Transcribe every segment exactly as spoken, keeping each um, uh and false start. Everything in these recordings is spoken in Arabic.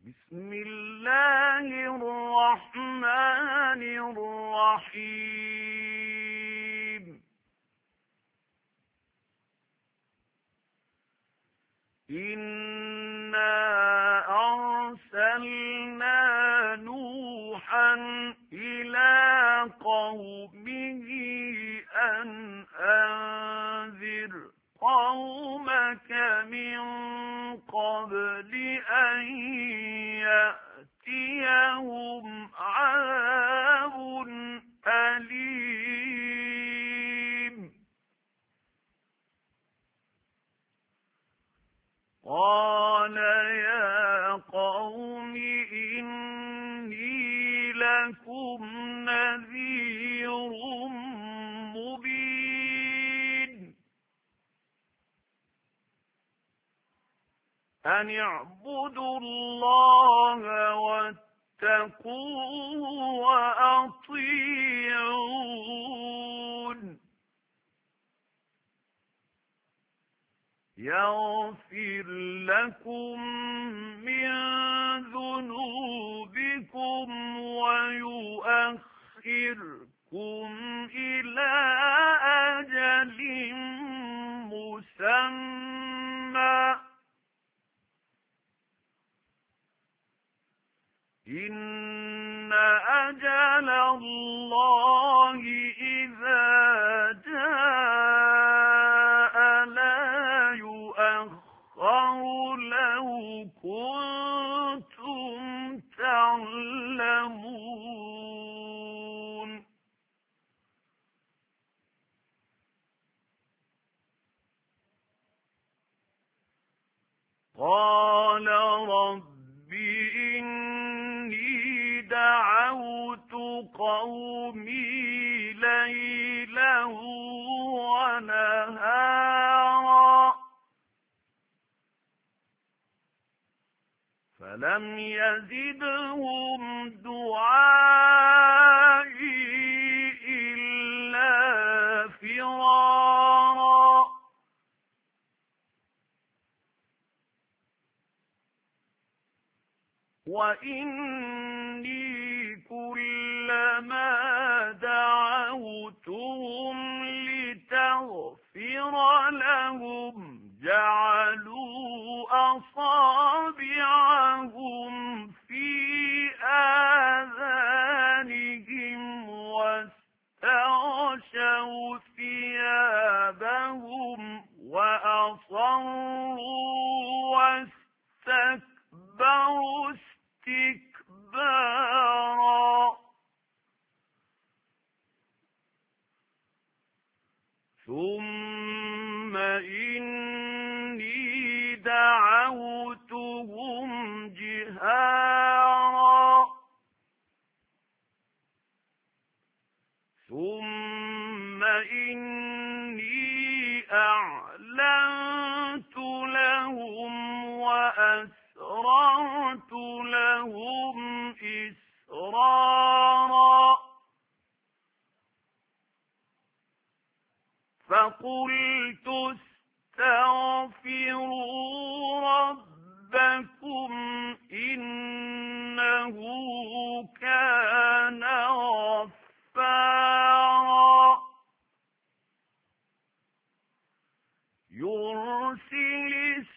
بسم الله الرحمن الرحيم إنا أرسلنا نوحا إلى قومه أن أنذر قومك من قبل أن يأتيهم عذاب أليم قال يا قوم إني لكم نذير مبين أن اعبدوا الله واتقوه وأطيعون يغفر لكم من ذنوبكم ويؤخركم إلى أجل مسمى إن أجل الله إذا جاء لا يؤخر لو كنتم تعلمون قال رب إني دعوت قومي ليلا ونهارا فلم يزدهم دعائي إلا فرارا وإني كلما دعوتهم لتغفر لهم جعلوا أصابعهم في آذانهم واستغشوا ثيابهم وأصروا واستكبروا استكبارا ثم إني دعوتهم جهارا ثم إني أعلنت لهم وأسررت لهم إسرارا فقلت استغفروا ربكم إنه كان غفارا يرسل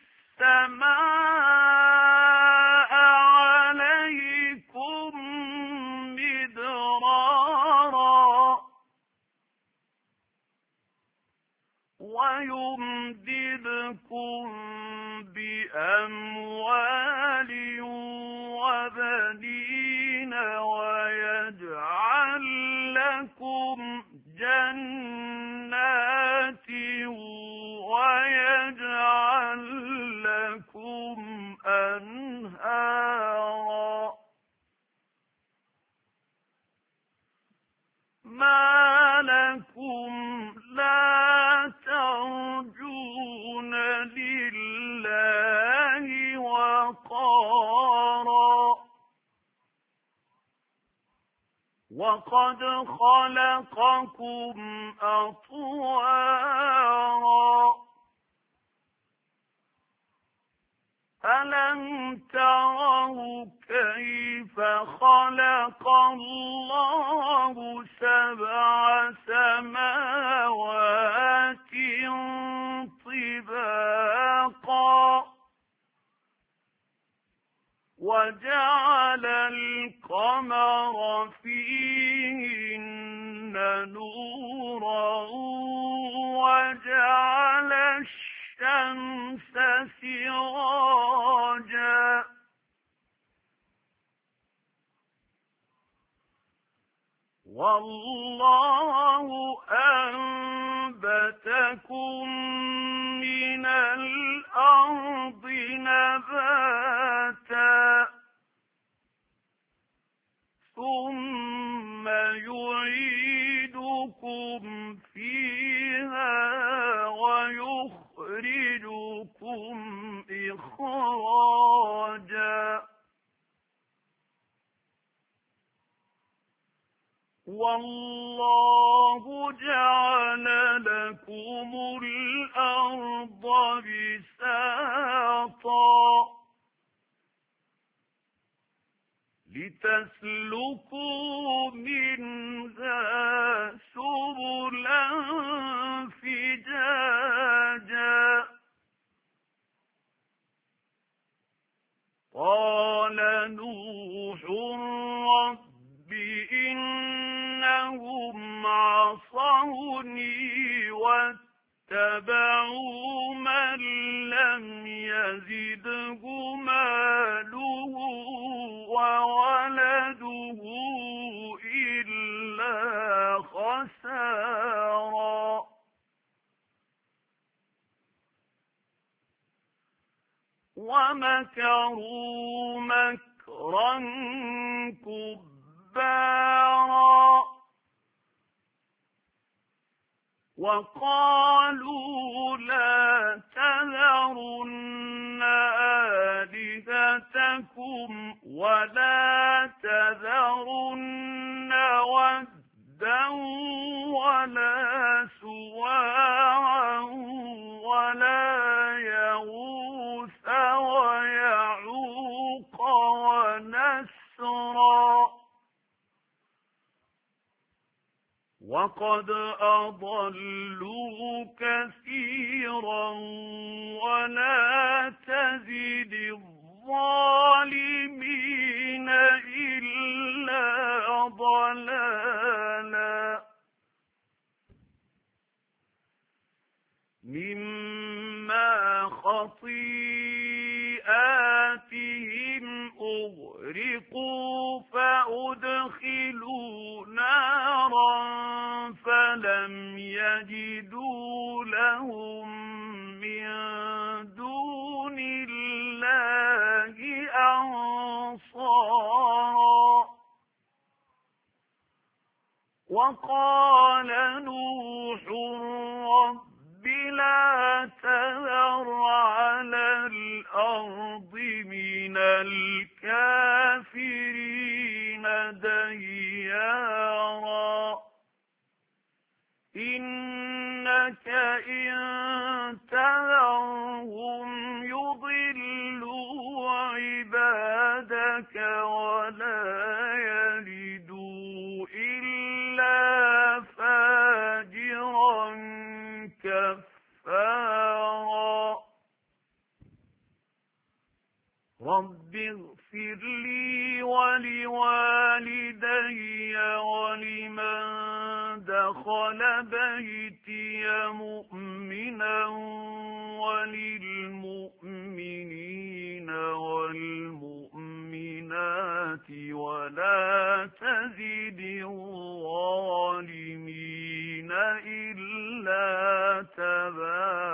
السماء عليكم مدرارا ويمددكم بأموال وبنين ويجعل لكم جنات ويجعل لكم أنهارا ما لكم لا ترجون لله وقارا وقد خلقكم أطوارا ألم تروا كيف خلق الله سبع سماوات طباقا وجعل القمر فيهن نورا وجعل الشمس سراجا والله أنبتكم من الأرض نباتا ثم يعيدكم فيها ويخرجكم إخراجا والله جعل لكم الأرض بساطا لتسلكوا منها سبلا فجاجا قال نوح رب إنهم عصوني واتبعوا من لم يزده ماله وولده إلا خسارا ومكروا مكرا كبارا وقالوا لا تذرن آلهتكم ولا تذرن ودا ولا سواعا ولا يغوث ويعوق ونسرا وقد أضلوا كثيرا ولا تزد الظالمين إلا ضلالا مما خطيئاتهم أغرقوا فأدخلوا نارا فلم يجدوا لهم من دون الله أنصارا وقال نوح رب لا تذر على الأرض من الكافرين ديارا إنك إن تذرهم يضلوا عبادك ولا يلدوا إلا فاجرا كفارا رب اغفر لي ولوالدي ولمن دخل بيتي مؤمنا وللمؤمنين والمؤمنات ولا تزد الظالمين إلا تبارا